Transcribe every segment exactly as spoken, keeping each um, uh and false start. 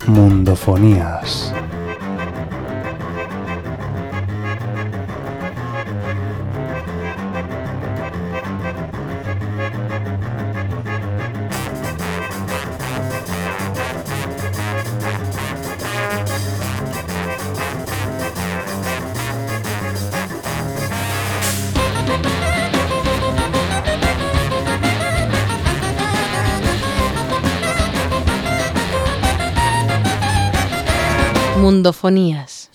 Mundofonías. Mundofonías.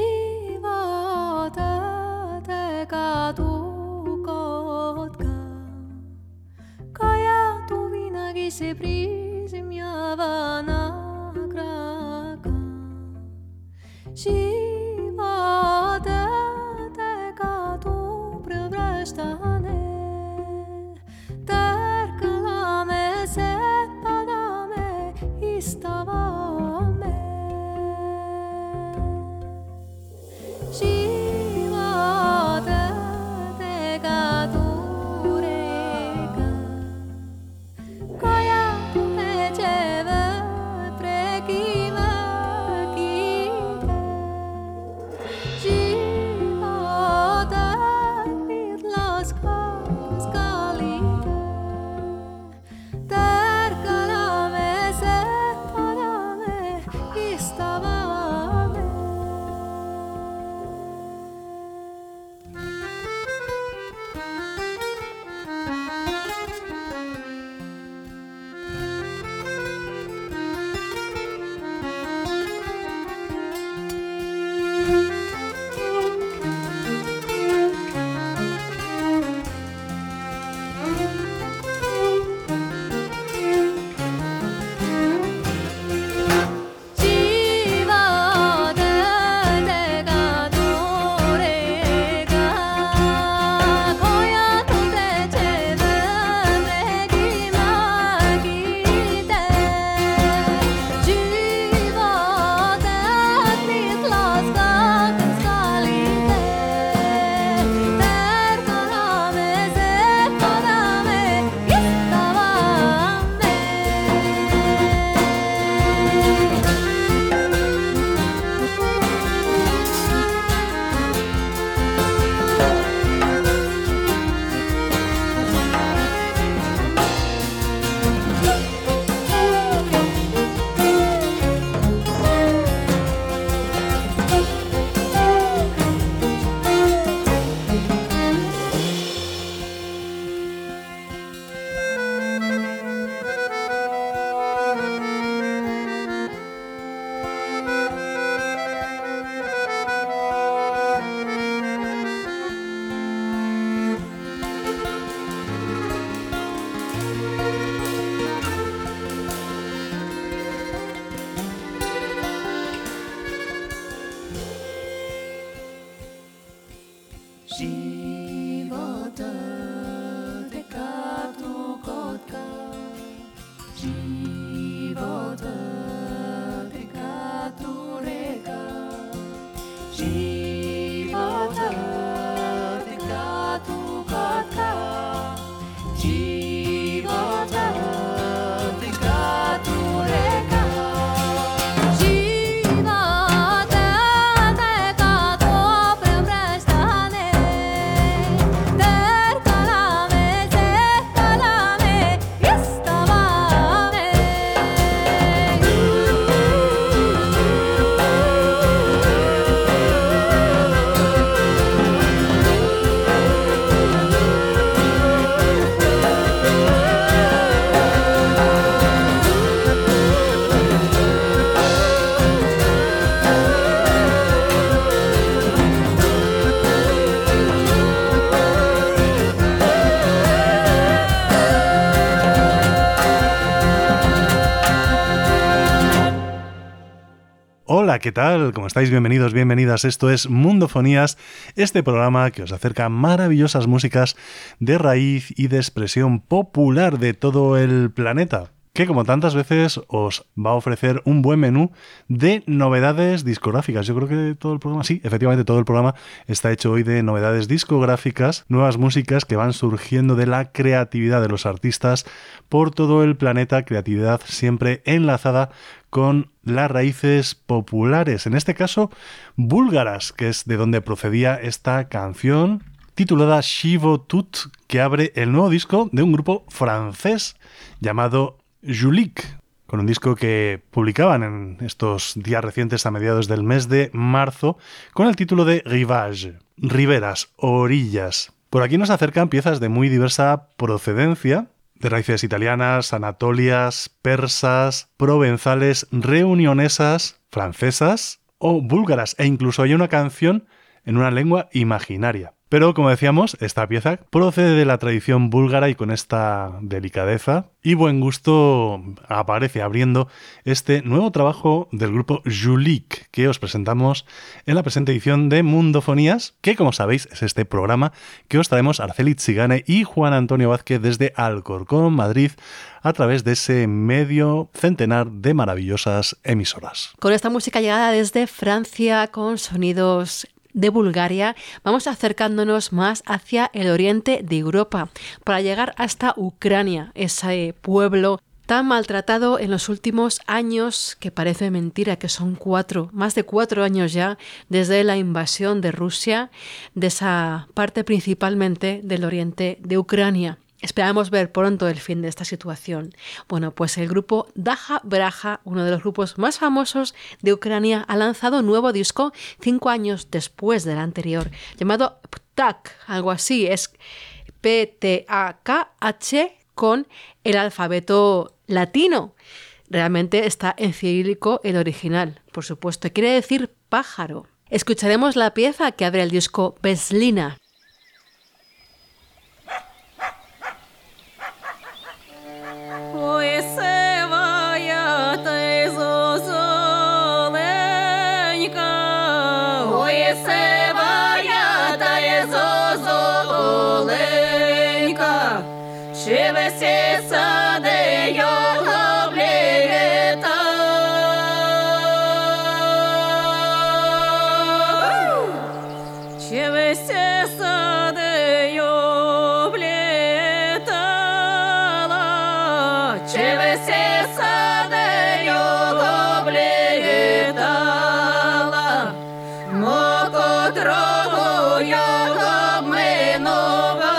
Hola, ¿qué tal? ¿Cómo estáis? Bienvenidos, bienvenidas. Esto es Mundofonías, este programa que os acerca maravillosas músicas de raíz y de expresión popular de todo el planeta. que como tantas veces os va a ofrecer un buen menú de novedades discográficas. Yo creo que todo el programa, sí, efectivamente todo el programa está hecho hoy de novedades discográficas, nuevas músicas que van surgiendo de la creatividad de los artistas por todo el planeta, creatividad siempre enlazada con las raíces populares, en este caso búlgaras, que es de donde procedía esta canción titulada Shivo Tut, que abre el nuevo disco de un grupo francés llamado Julik, con un disco que publicaban en estos días recientes a mediados del mes de marzo con el título de Rivage, riberas, orillas. Por aquí nos acercan piezas de muy diversa procedencia, de raíces italianas, anatolias, persas, provenzales, reunionesas, francesas o búlgaras, e incluso hay una canción en una lengua imaginaria. Pero, como decíamos, esta pieza procede de la tradición búlgara y con esta delicadeza y buen gusto aparece abriendo este nuevo trabajo del grupo Julik, que os presentamos en la presente edición de Mundofonías, que, como sabéis, es este programa que os traemos Araceli Tzigane y Juan Antonio Vázquez desde Alcorcón, Madrid, a través de ese medio centenar de maravillosas emisoras. Con esta música llegada desde Francia, con sonidos de Bulgaria, vamos acercándonos más hacia el oriente de Europa para llegar hasta Ucrania, ese pueblo tan maltratado en los últimos años, que parece mentira que son cuatro, más de cuatro años ya desde la invasión de Rusia de esa parte principalmente del oriente de Ucrania. Esperamos ver pronto el fin de esta situación. Bueno, pues el grupo Daha Braha, uno de los grupos más famosos de Ucrania, ha lanzado un nuevo disco cinco años después del anterior, llamado Ptak, algo así, es P T A K H con el alfabeto latino. Realmente está en cirílico el original, por supuesto, quiere decir pájaro. Escucharemos la pieza que abre el disco Beslina. Ой, сивая ти зозуленька, ой, сивая ти зозуленька, чи весі сади його бліта, чи весі сади його бліта. Чи весі сади його облітала, мо котрого його минула.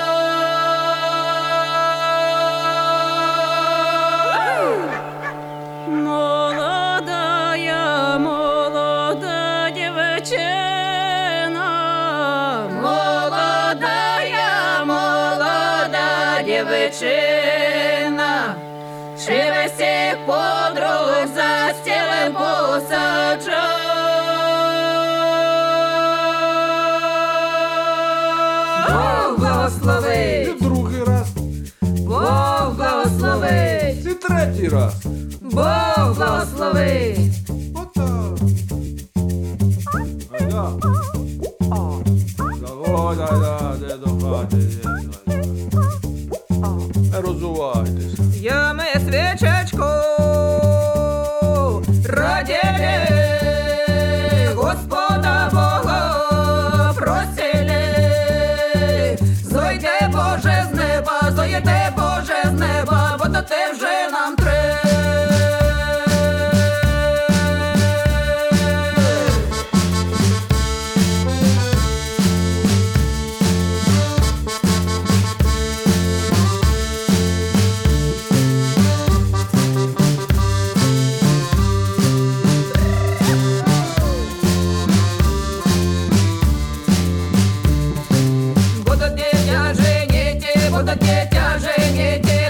Молодая, молода дівчина, молодая, молода дівчина, чи весі подруг за стілем посаджа. Бог благословить! Другий раз. Бог благословить! І третій раз. Бог благословить! Отак. Айда. Давай, айда, де до хати. Не розувайтеся. Я ми свічечку раділи, Господа Бога просили. Зойде Боже з неба, зойде Боже з неба, бо то ти вже нам треба. Будут дитя жените, будут дитя жените.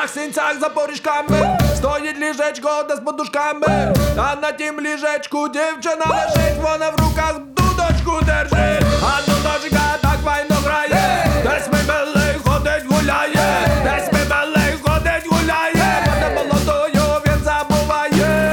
наших синцях за поріжками стоїть ліжечко, де з подушками, а на тім ліжечку дівчина лежить, вона в руках дудочку держить, а дудочка так файно грає, десь ми белий ходить гуляє, десь ми белий ходить гуляє, буде молодою він забуває.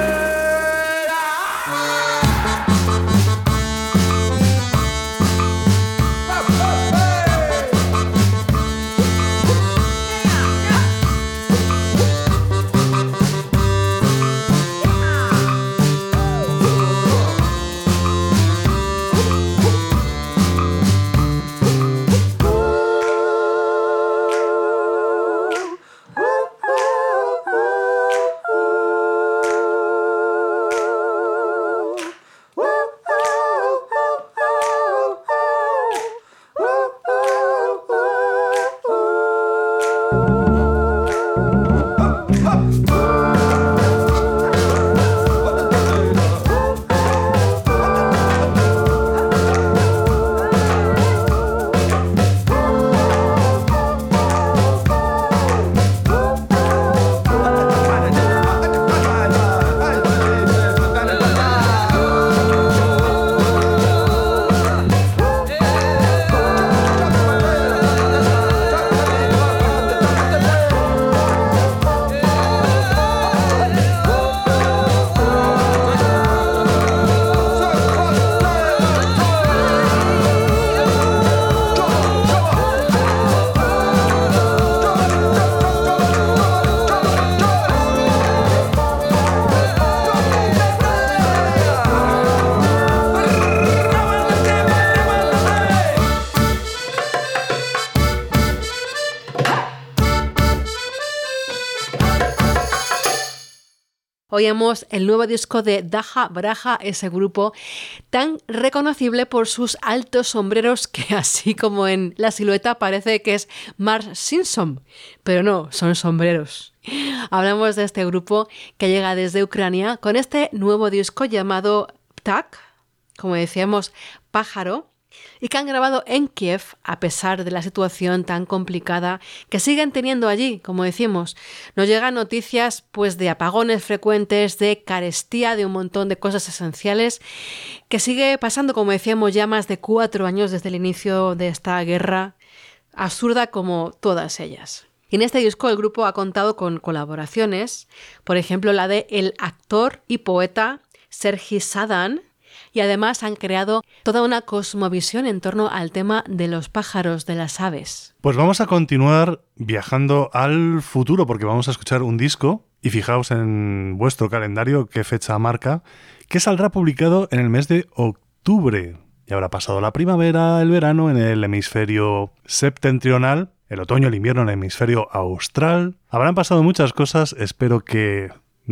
Oíamos el nuevo disco de Daja Braja, ese grupo tan reconocible por sus altos sombreros que así como en la silueta parece que es Marge Simpson, pero no, son sombreros. Hablamos de este grupo que llega desde Ucrania con este nuevo disco llamado Ptak, como decíamos, pájaro, y que han grabado en Kiev a pesar de la situación tan complicada que siguen teniendo allí, como decimos. Nos llegan noticias pues de apagones frecuentes, de carestía, de un montón de cosas esenciales que sigue pasando, como decíamos, ya más de cuatro años desde el inicio de esta guerra absurda como todas ellas. Y en este disco el grupo ha contado con colaboraciones, por ejemplo la de el actor y poeta Serhii Sadan, y además han creado toda una cosmovisión en torno al tema de los pájaros, de las aves. Pues vamos a continuar viajando al futuro porque vamos a escuchar un disco, y fijaos en vuestro calendario qué fecha marca, que saldrá publicado en el mes de octubre. Ya habrá pasado la primavera, el verano en el hemisferio septentrional, el otoño, el invierno en el hemisferio austral. Habrán pasado muchas cosas, espero que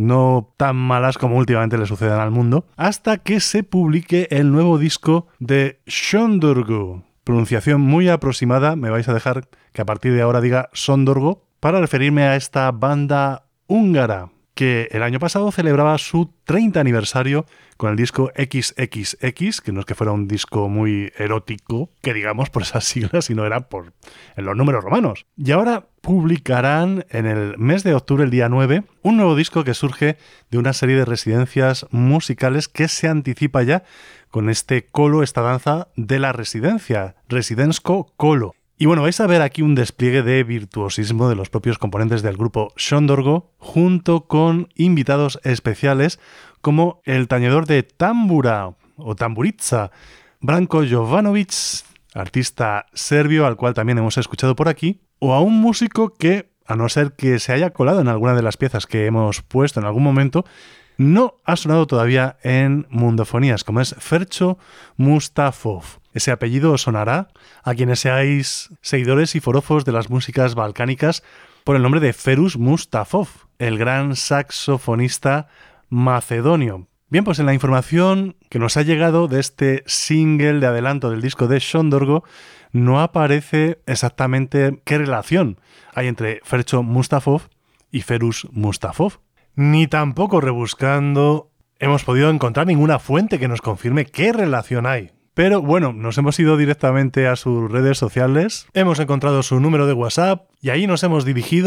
no tan malas como últimamente le sucedan al mundo, hasta que se publique el nuevo disco de Sondorgo. Pronunciación muy aproximada, me vais a dejar que a partir de ahora diga Sondorgo, para referirme a esta banda húngara que el año pasado celebraba su treinta aniversario con el disco equis equis equis, que no es que fuera un disco muy erótico, que digamos por esas siglas, sino era por en los números romanos. Y ahora publicarán en el mes de octubre, el día nueve, un nuevo disco que surge de una serie de residencias musicales que se anticipa ya con este colo, esta danza de la residencia, Residensko Colo. Y bueno, vais a ver aquí un despliegue de virtuosismo de los propios componentes del grupo Sondorgo, junto con invitados especiales como el tañedor de tambura o tamburitza, Branko Jovanovic, artista serbio al cual también hemos escuchado por aquí, o a un músico que, a no ser que se haya colado en alguna de las piezas que hemos puesto en algún momento, no ha sonado todavía en Mundofonías, como es Fercho Mustafov. Ese apellido os sonará a quienes seáis seguidores y forofos de las músicas balcánicas por el nombre de Ferus Mustafov, el gran saxofonista macedonio. Bien, pues en la información que nos ha llegado de este single de adelanto del disco de Sondorgo, no aparece exactamente qué relación hay entre Fercho Mustafov y Ferus Mustafov. Ni tampoco rebuscando hemos podido encontrar ninguna fuente que nos confirme qué relación hay. Pero bueno, nos hemos ido directamente a sus redes sociales, hemos encontrado su número de WhatsApp y ahí nos hemos dirigido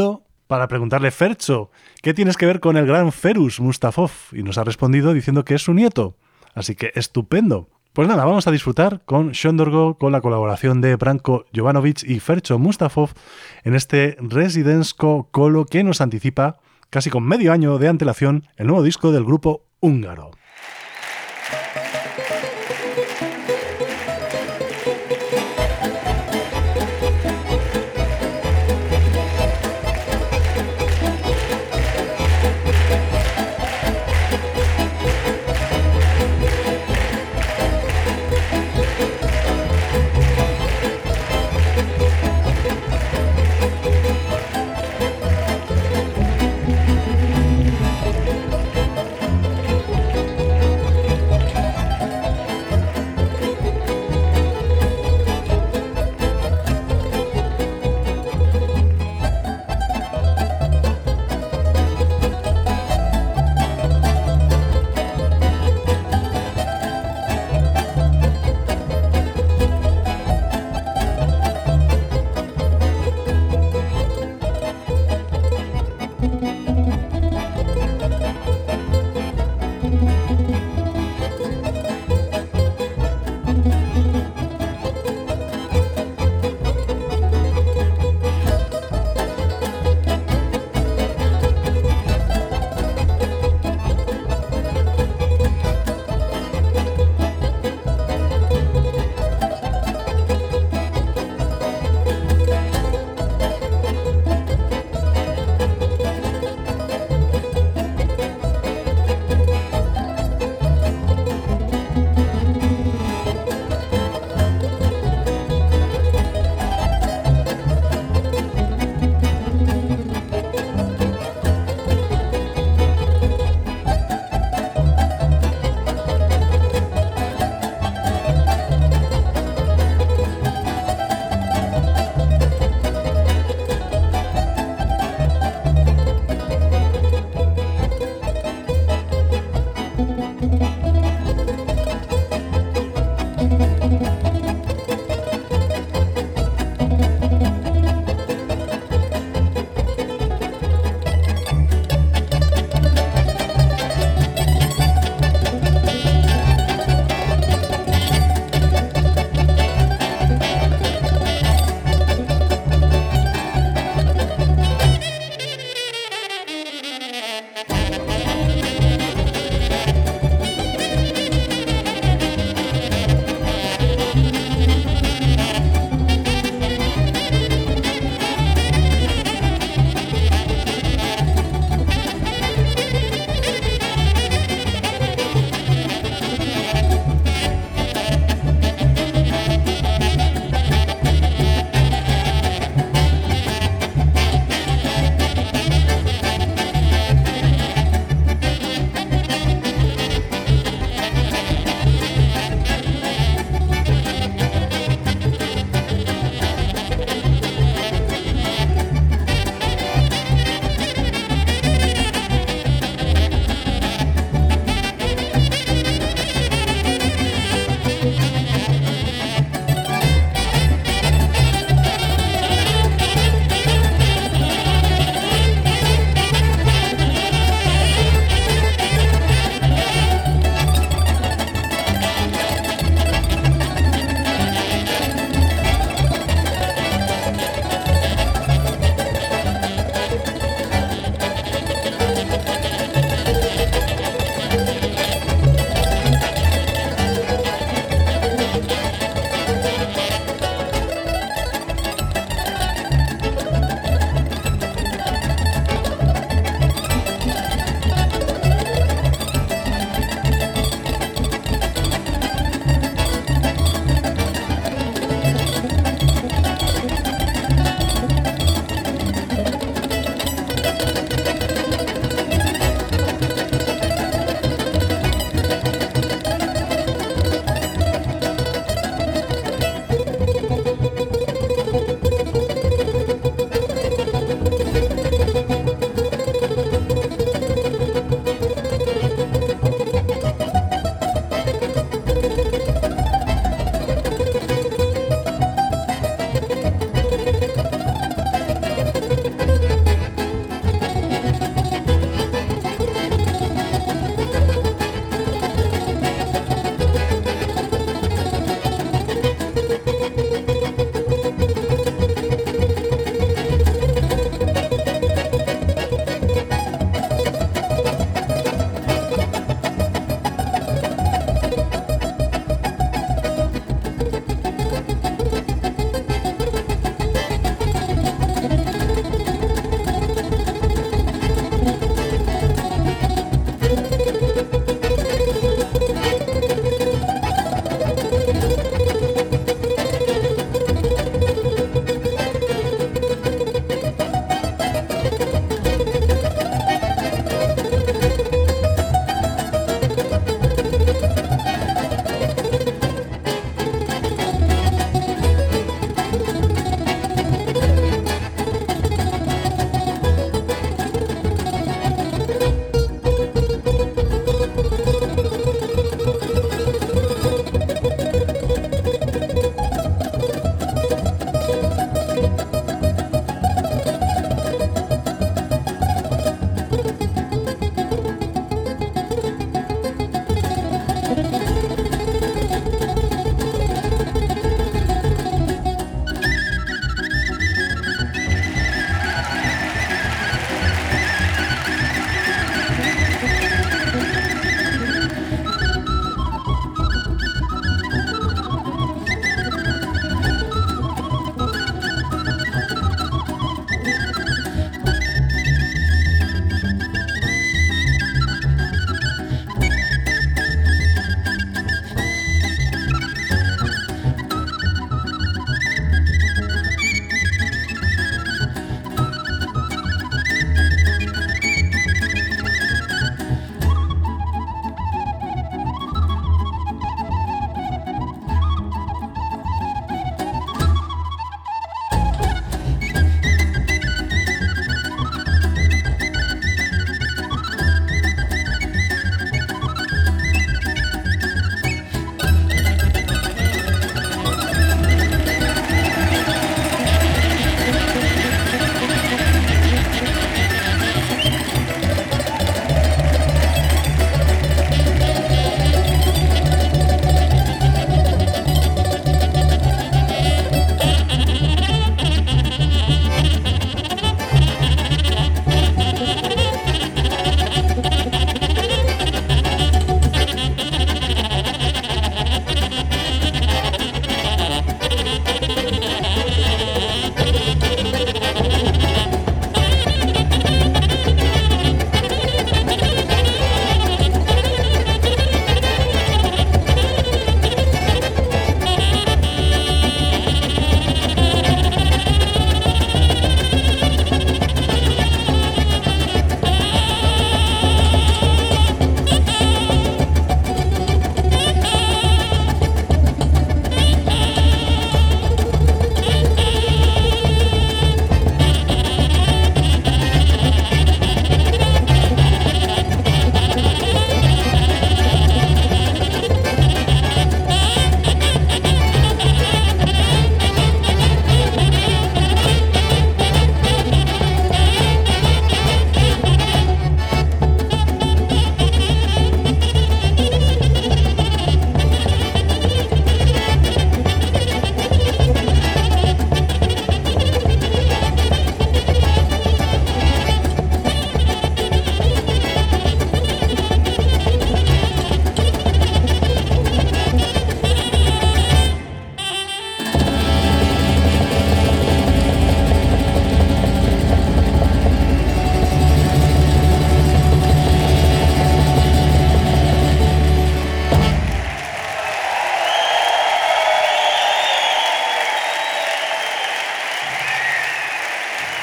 para preguntarle: Fercho, ¿qué tienes que ver con el gran Ferus Mustafov? Y nos ha respondido diciendo que es su nieto. Así que estupendo. Pues nada, vamos a disfrutar con Shondorgo, con la colaboración de Branko Jovanovic y Fercho Mustafov en este Residensko Kolo que nos anticipa, casi con medio año de antelación, el nuevo disco del grupo húngaro.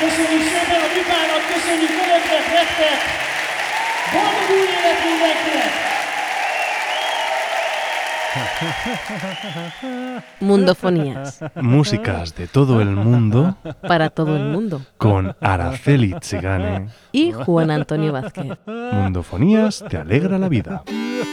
Köszönjük szépen a Vitának, köszönjük önöknek, nektek! Boldog új évet mindenkinek! Mundofonías. Músicas de todo el mundo. Para todo el mundo. Con Araceli Zigane. Y Juan Antonio Vázquez. Mundofonías te alegra la vida.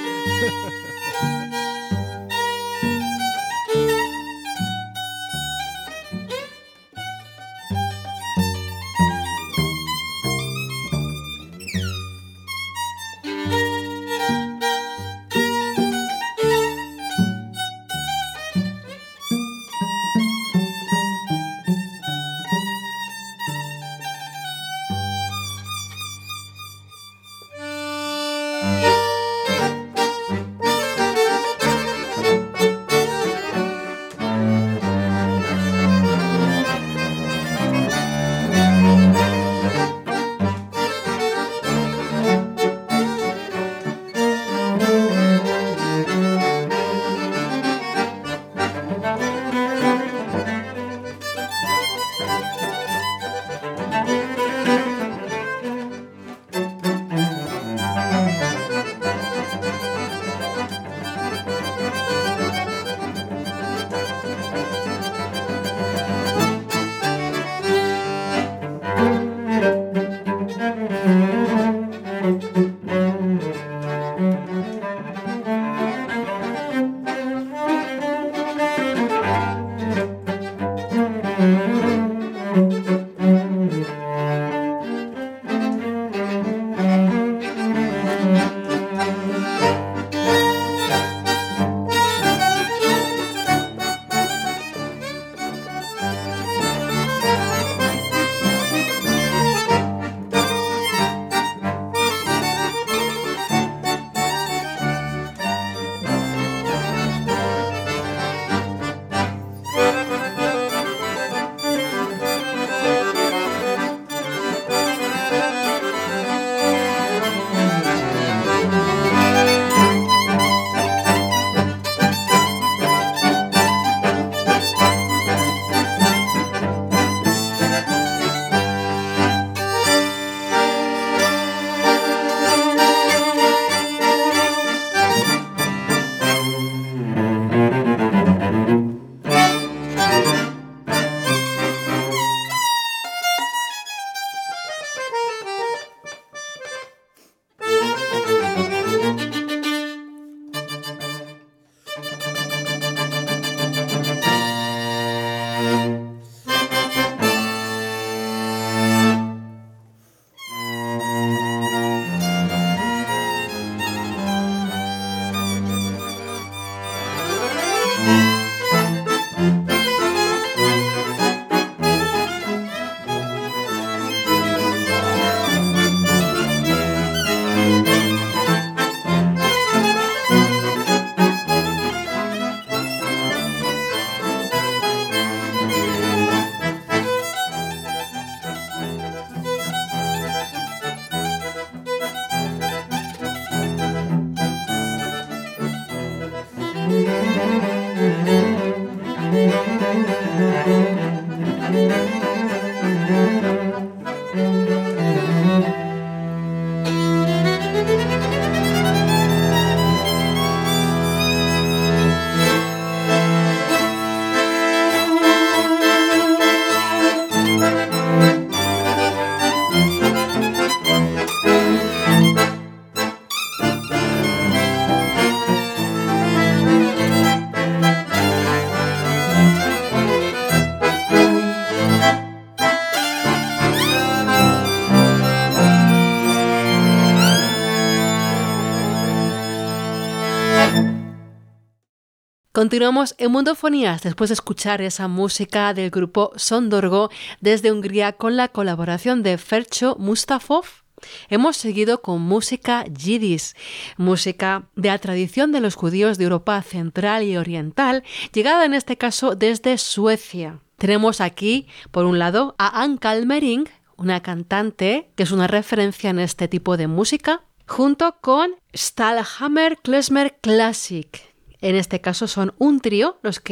Continuamos en Mundofonías después de escuchar esa música del grupo Sondorgo desde Hungría con la colaboración de Fercho Mustafov. Hemos seguido con música yidis, música de la tradición de los judíos de Europa Central y Oriental, llegada en este caso desde Suecia. Tenemos aquí, por un lado, a Ann Kalmering, una cantante que es una referencia en este tipo de música, junto con Stallhammer Klezmer Classic. En este caso son un trío los que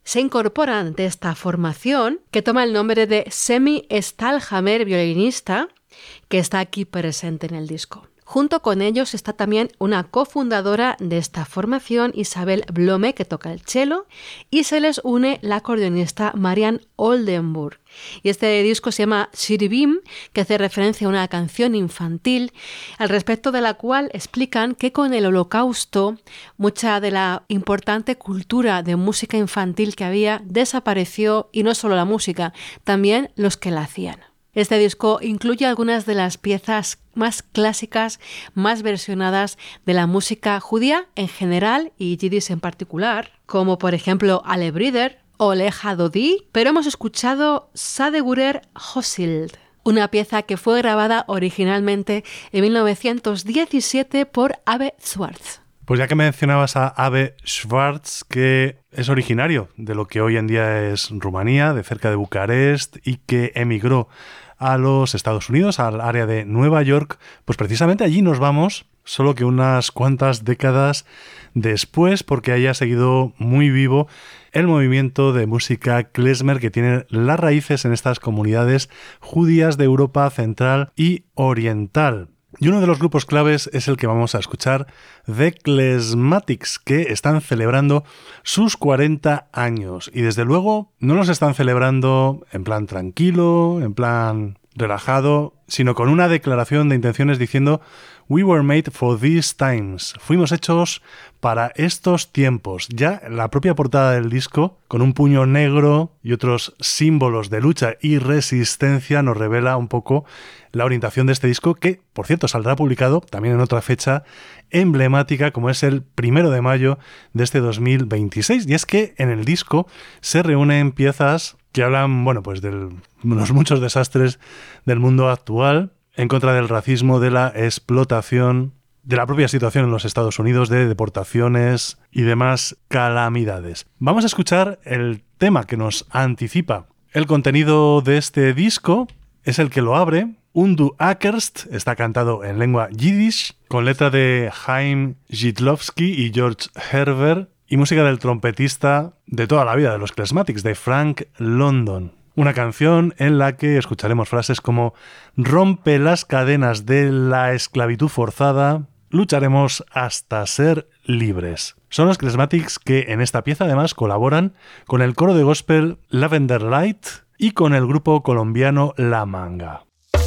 se incorporan de esta formación, que toma el nombre de Semi Stahlhammer, violinista, que está aquí presente en el disco. Junto con ellos está también una cofundadora de esta formación, Isabel Blome, que toca el cello, y se les une la acordeonista Marian Oldenburg. Y este disco se llama Shiribim, que hace referencia a una canción infantil, al respecto de la cual explican que con el Holocausto mucha de la importante cultura de música infantil que había desapareció, y no solo la música, también los que la hacían. Este disco incluye algunas de las piezas más clásicas, más versionadas de la música judía en general y yiddish en particular, como por ejemplo Ale Brider o Leja Dodi, pero hemos escuchado Sadegurer Hosild, una pieza que fue grabada originalmente en mil novecientos diecisiete por Abe Schwartz. Pues ya que mencionabas a Abe Schwartz, que es originario de lo que hoy en día es Rumanía, de cerca de Bucarest, y que emigró a los Estados Unidos, al área de Nueva York, pues precisamente allí nos vamos, solo que unas cuantas décadas después, porque haya seguido muy vivo el movimiento de música klezmer que tiene las raíces en estas comunidades judías de Europa Central y Oriental. Y uno de los grupos claves es el que vamos a escuchar, The Klezmatics, que están celebrando sus cuarenta años. Y desde luego no los están celebrando en plan tranquilo, en plan relajado, sino con una declaración de intenciones diciendo "We were made for these times". Fuimos hechos para estos tiempos. Ya la propia portada del disco, con un puño negro y otros símbolos de lucha y resistencia, nos revela un poco la orientación de este disco, que, por cierto, saldrá publicado también en otra fecha emblemática, como es el primero de mayo de este dos mil veintiséis. Y es que en el disco se reúnen piezas que hablan, bueno, pues de los muchos desastres del mundo actual, en contra del racismo, de la explotación, de la propia situación en los Estados Unidos, de deportaciones y demás calamidades. Vamos a escuchar el tema que nos anticipa el contenido de este disco, es el que lo abre. Undu Akerst está cantado en lengua yiddish, con letra de Chaim Jidlowski y George Herbert, y música del trompetista de toda la vida de los Klezmatics, de Frank London. Una canción en la que escucharemos frases como "rompe las cadenas de la esclavitud forzada, lucharemos hasta ser libres". Son los Klezmatics que en esta pieza además colaboran con el coro de gospel Lavender Light y con el grupo colombiano La Manga.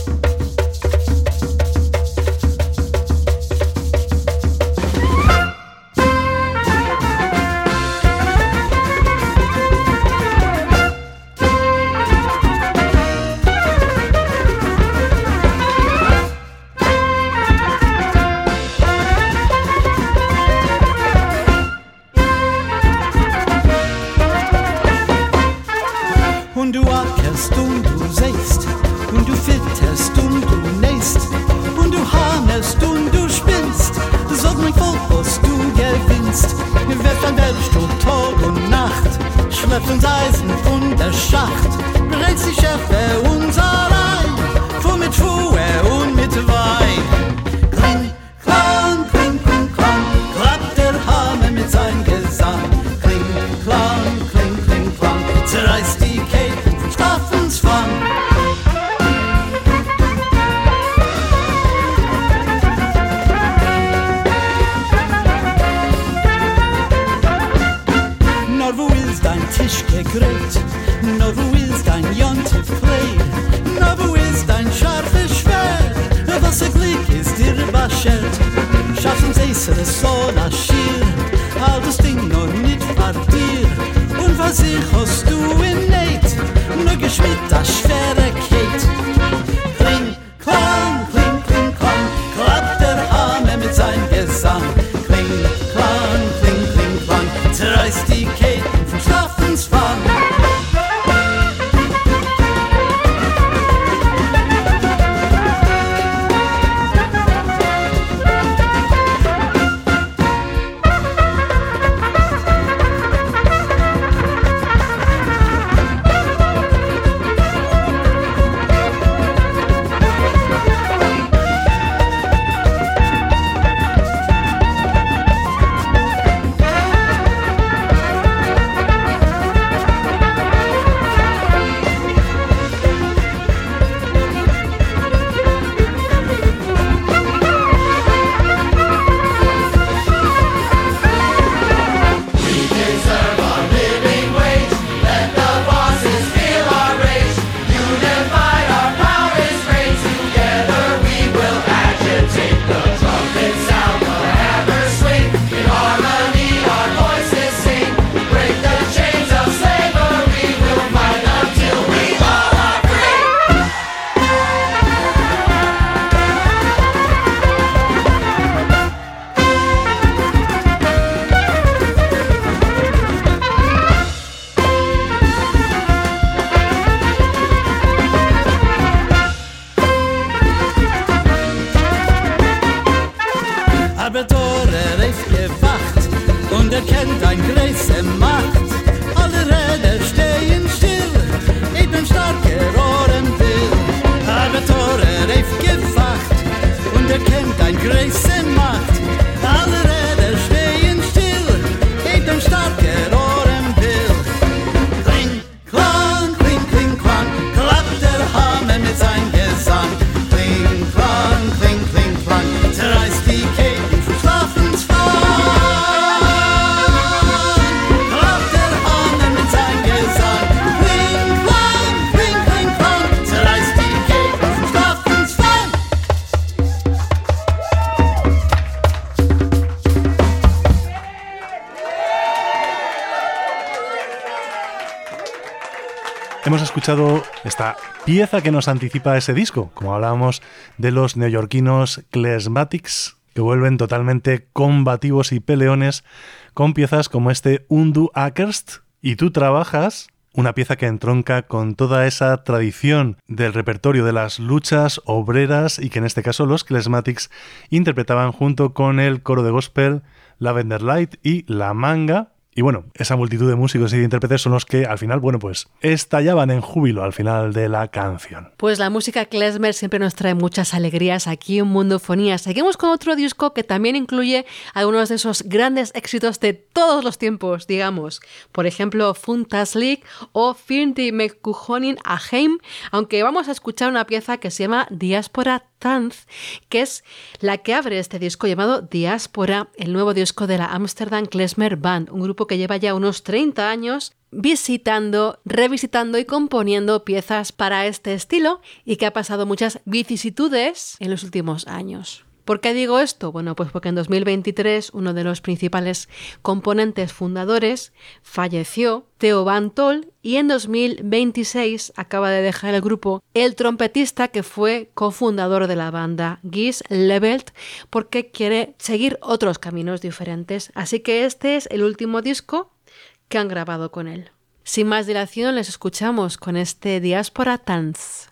Und du ackerst und du säst, und du fitterst und du nähst, und du harnest und du spinnst, sag mein Volk, was du gewinnst. Wir werfen Weltstuhl Tag und Nacht, schleppt uns Eisen von der Schacht, brennt die Schäfe unser Leib, voll mit Fuhr und mit Wein. Kling, klang, kling, kling, klang, klappt der Hammer mit seinem Gesang. Kling, klang, kling, kling, klang, zerreißt die Kälte vom Strafensfang. Nor wo ist dein Tisch gegrillt? Nor wo ist dein Jontif Kleid? Nor wo ist dein scharfes Schwert? Was ein Glück ist dir beschert? Schaffst uns Eisere so das Schier, halt das Ding noch nicht vor dir. Und was ich hast du in Neid, nur geschmied das schwere Kate. Kling, klang, kling, kling, klang, klappt der Hammer mit seinem Gesang. Kling, klang, kling, kling, klang, zerreißt die Ketten vom Schlafensfang. hat er aufgewacht und er kennt ein große Macht. Alle Räder stehen still, geht dem starker Ohren will. Kling, klang, kling, kling, klang, klappt der Hammer mit seinem Gesang. Kling, klang, kling, kling, klang, zerreißt die Ketten vom Schlafensfang. Klappt der Hammer mit seinem Gesang. Kling, klang, kling, kling, klang, zerreißt die Ketten vom Schlafensfang. Hemos escuchado esta pieza que nos anticipa ese disco, como hablábamos de los neoyorquinos Klezmatics, que vuelven totalmente combativos y peleones con piezas como este Undu Ackerst, y tú trabajas una pieza que entronca con toda esa tradición del repertorio de las luchas obreras y que en este caso los Klezmatics interpretaban junto con el coro de gospel Lavender Light y La Manga. Y bueno, esa multitud de músicos y de intérpretes son los que al final, bueno, pues estallaban en júbilo al final de la canción. Pues la música klezmer siempre nos trae muchas alegrías aquí en Mundofonía. Seguimos con otro disco que también incluye algunos de esos grandes éxitos de todos los tiempos, digamos. Por ejemplo, Funtaslik o Finti Mekuhonin Aheim, aunque vamos a escuchar una pieza que se llama Diaspora Tanz, que es la que abre este disco llamado Diaspora, el nuevo disco de la Amsterdam Klezmer Band, un grupo que lleva ya unos treinta años visitando, revisitando y componiendo piezas para este estilo y que ha pasado muchas vicisitudes en los últimos años. ¿Por qué digo esto? Bueno, pues porque en dos mil veintitrés uno de los principales componentes fundadores falleció, Theo Van Tol, y en dos mil veintiséis acaba de dejar el grupo el trompetista que fue cofundador de la banda, Guys Levelt, porque quiere seguir otros caminos diferentes. Así que este es el último disco que han grabado con él. Sin más dilación, les escuchamos con este Diaspora Tanz.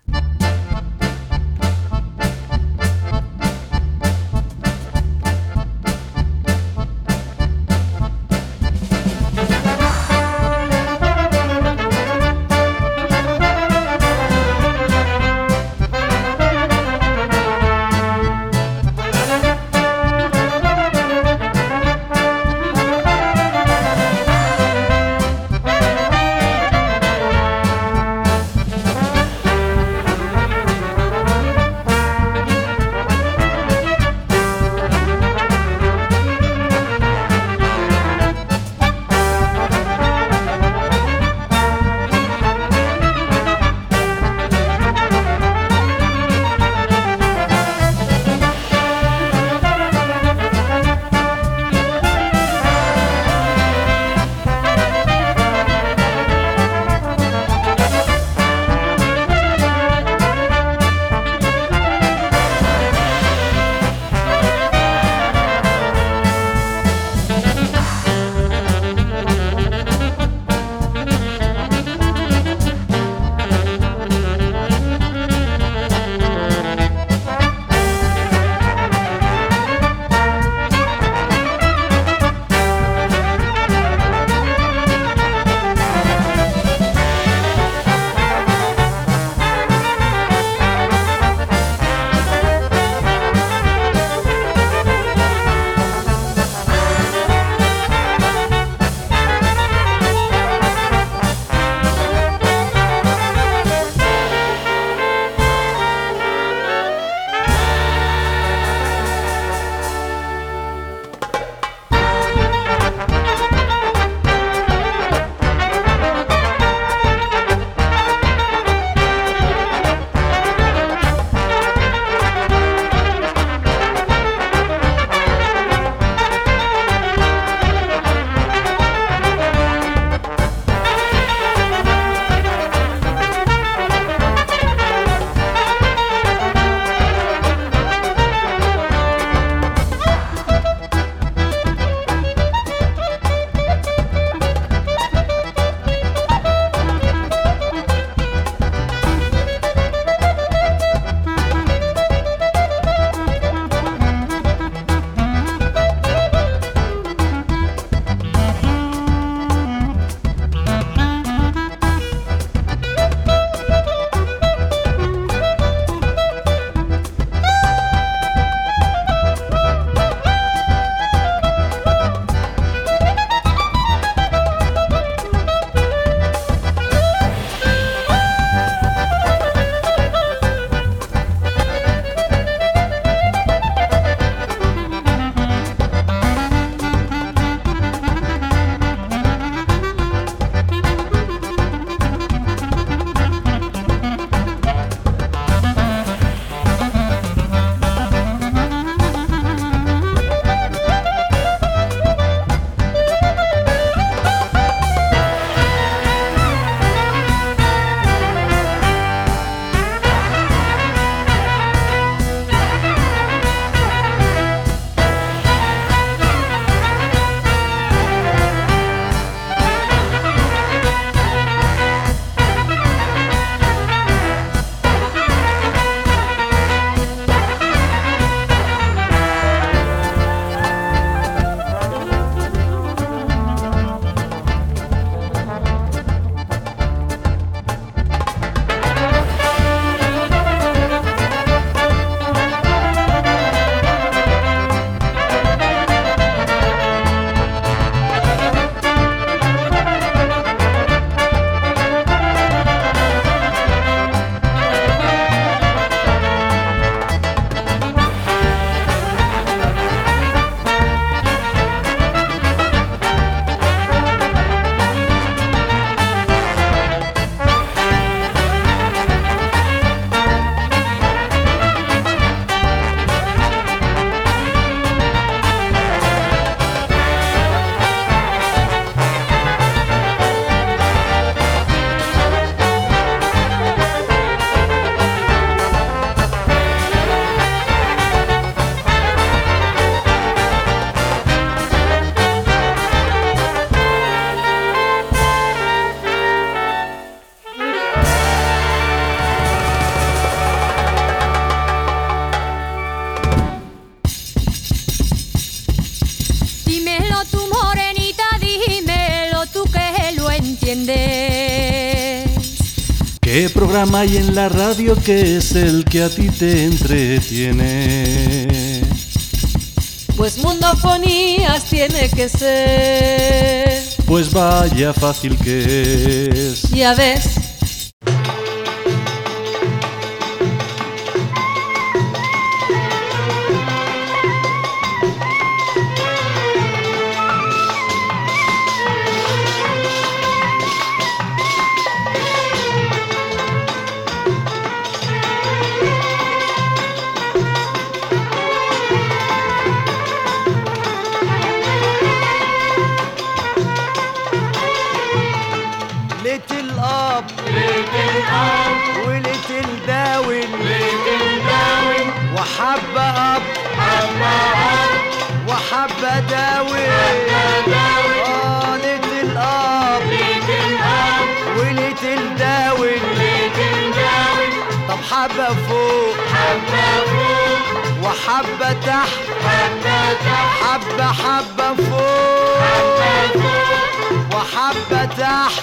programa hay en la radio que es el que a ti te entretiene? Pues Mundofonías tiene que ser. Pues vaya fácil que es. Ya ves. حبة داوي آه ليت الأب وليت الداوي طب حبة فوق وحبة تحت حبة حبة فوق وحبة تحت.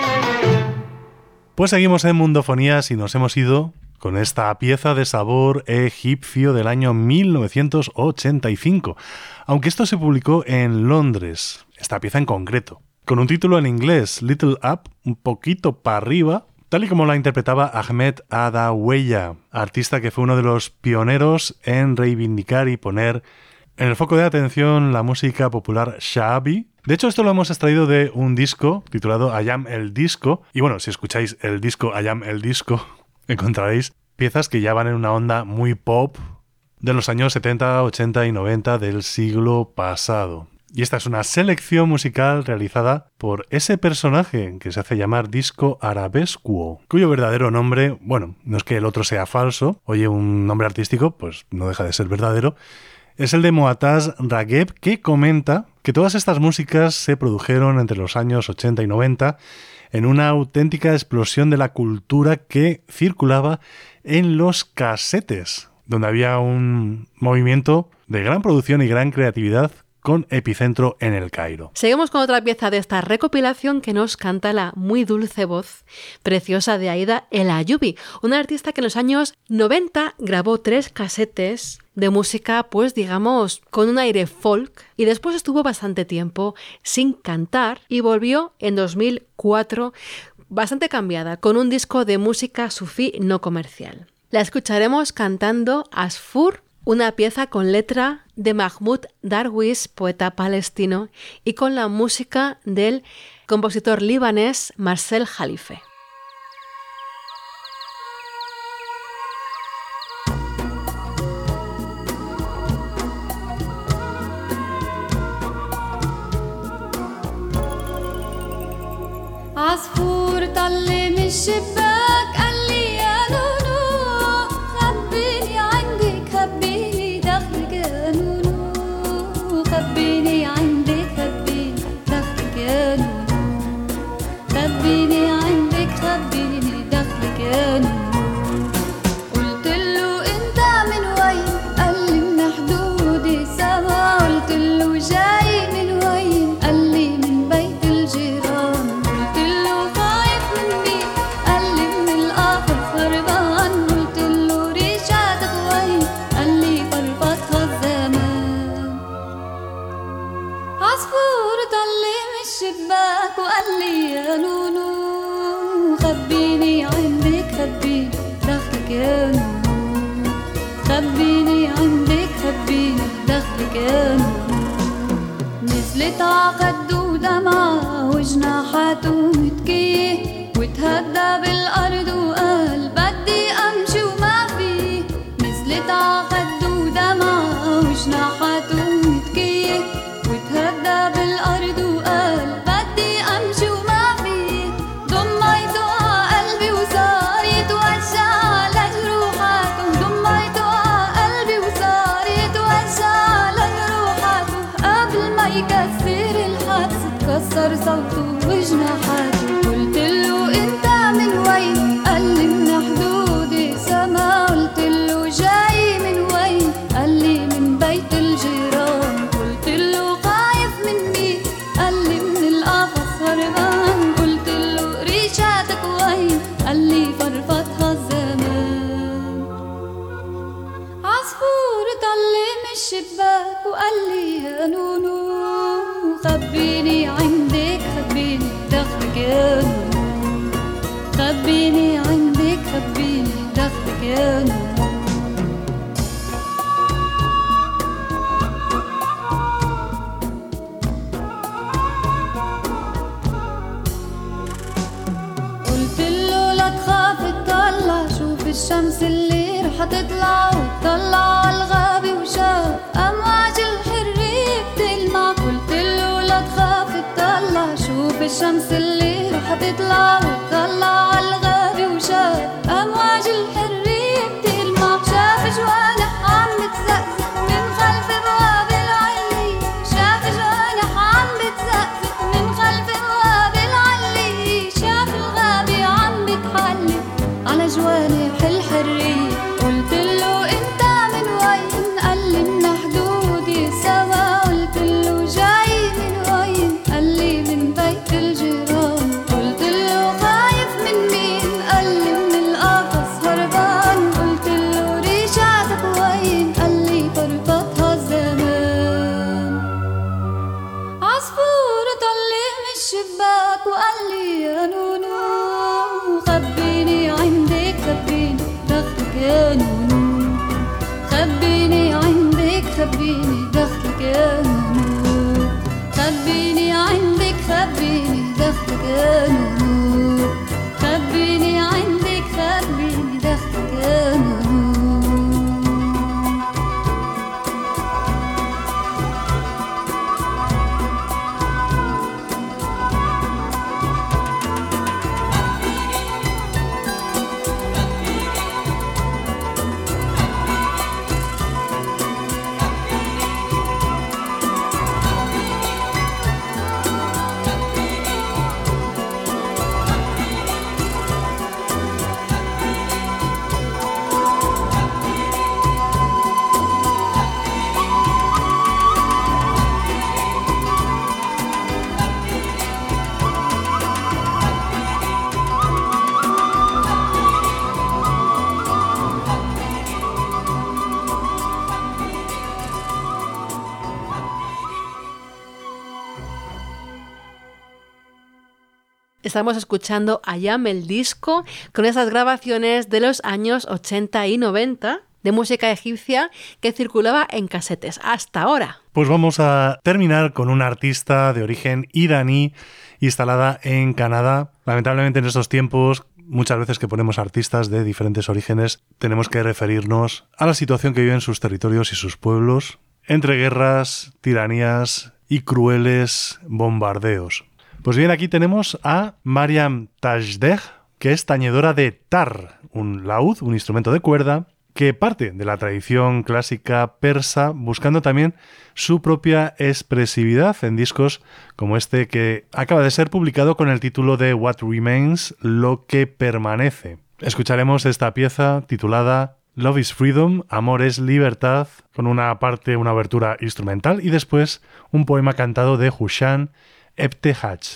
Pues seguimos en Mundofonías y nos hemos ido con esta pieza de sabor egipcio del año mil novecientos ochenta y cinco, aunque esto se publicó en Londres, esta pieza en concreto, con un título en inglés, Little Up, un poquito para arriba, tal y como la interpretaba Ahmed Adaweya, artista que fue uno de los pioneros en reivindicar y poner en el foco de atención la música popular shaabi. De hecho, esto lo hemos extraído de un disco titulado I Am El Disco, y bueno, si escucháis el disco I Am El Disco, encontraréis piezas que ya van en una onda muy pop de los años setenta, ochenta y noventa del siglo pasado. Y esta es una selección musical realizada por ese personaje que se hace llamar Disco Arabescuo, cuyo verdadero nombre, bueno, no es que el otro sea falso, oye, un nombre artístico, pues no deja de ser verdadero, es el de Moataz Ragheb, que comenta que todas estas músicas se produjeron entre los años ochenta y noventa en una auténtica explosión de la cultura que circulaba en los casetes, donde había un movimiento de gran producción y gran creatividad con epicentro en el Cairo. Seguimos con otra pieza de esta recopilación que nos canta la muy dulce voz preciosa de Aida El Ayubi, una artista que en los años noventa grabó tres casetes de música, pues digamos, con un aire folk, y después estuvo bastante tiempo sin cantar y volvió en dos mil cuatro bastante cambiada, con un disco de música sufí no comercial. La escucharemos cantando Asfur, una pieza con letra de Mahmoud Darwish, poeta palestino, y con la música del compositor libanés Marcel Khalife. عصفور طل من الشباك قال لي يا نونو خبيني عندك خبيني دخلك يا نونو خبيني عندك خبيني دخلك يا نونو خبيني عندك خبيني دخلك يا نونو قلت له انت من وين قال لي من حدود السما قلت له جاي من وين قال لي من بيت الجيران الشباك وقال لي يا نونو خبيني عندك خبيني دخلك يا نونو خبيني عندك خبيني دخلك يا نونو نزلت عقد ودمعة وجناحاته متكيه وتهدى بالأرض وقال بدي أمشي وما فيه نزلت عقد ودمعة وجناحاته متكيه وتهدى بالأرض وقال بدي أمشي وما فيه ضميته قلبي وصار يتوجع على جروحاته ضميته قلبي وصار يتوجع على جروحاته قبل ما يكسر الحدس تكسر صوته وجناحاته قلت له انت من وين قال لي من حدود السما قلت له جاي من وين قال لي من بيت الجيران قلت له خايف من مين قال لي من القفص هربان قلت له ريشاتك وين قال لي فرفض الشباك وقال لي يا نونو خبيني عندك خبيني دخلك يا نونو خبيني عندك خبيني دخلك يا نونو الشمس اللي رح تطلع وتطلع عالغابة وشاف أمواج الحرية بتلمع قلت له لا تخاف تطلع شوف الشمس اللي رح تطلع وتطلع عالغابة وشاف أمواج الحرية بتلمع شاف جوانح عم بتزقزق من خلف بواب العلي شاف جوانح عم بتزقزق من خلف بواب العلي شاف الغابة عم بتحلي على جوانح الحرية قلت له انت من وين قال لي من حدودي سوا قلت له جاي من وين قال لي من بيت الجيران قلت له خايف من مين قال لي من القفص هربان قلت له رجعتك وين قال لي بربطها الزمان عصفور طلع من الشباك وقال لي يا نونو خبيني عندك خبيني دخلك يا نونو خبيني عندك خبيني دخلك يا نونو خبيني عندك خبيني دخلك يا نونو خبيني عندك خبيني دخلك يا نونو Estamos escuchando a Ayam el disco con esas grabaciones de los años ochenta y noventa de música egipcia que circulaba en casetes hasta ahora. Pues vamos a terminar con una artista de origen iraní instalada en Canadá. Lamentablemente en estos tiempos, muchas veces que ponemos artistas de diferentes orígenes, tenemos que referirnos a la situación que viven sus territorios y sus pueblos entre guerras, tiranías y crueles bombardeos. Pues bien, aquí tenemos a Mariam Tajdeh, que es tañedora de tar, un laúd, un instrumento de cuerda, que parte de la tradición clásica persa, buscando también su propia expresividad en discos como este que acaba de ser publicado con el título de What Remains, lo que permanece. Escucharemos esta pieza titulada Love is Freedom, Amor es Libertad, con una parte, una abertura instrumental y después un poema cantado de Hushan Ebtehaj.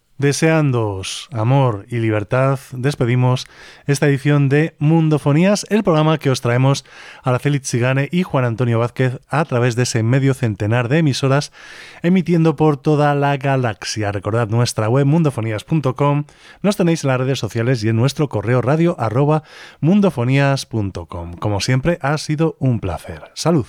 Deseándoos amor y libertad, despedimos esta edición de Mundofonías, el programa que os traemos Araceli Tzigane y Juan Antonio Vázquez a través de ese medio centenar de emisoras emitiendo por toda la galaxia. Recordad nuestra web mundofonías punto com, nos tenéis en las redes sociales y en nuestro correo radio arroba mundofonías punto com. Como siempre, ha sido un placer. ¡Salud!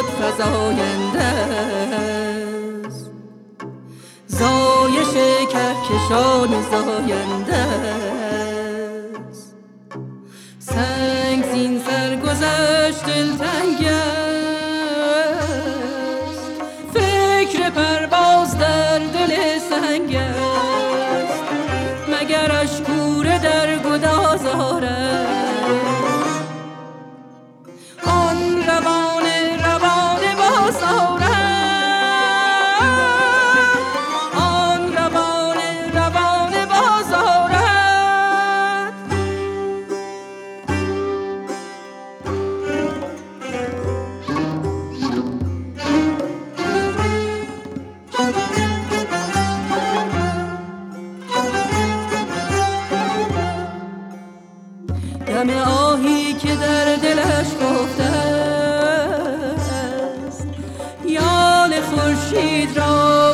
فزاینده است زایش کهکشان زاینده است سنگ زین سرگذشت دلتنگ است فکر پرواز در دل سنگ است مگرش کوره در گداز آرد آن روان روان باز آرد آن روان روان باز آرد دم آهی که در دلش گفته است یال خورشید را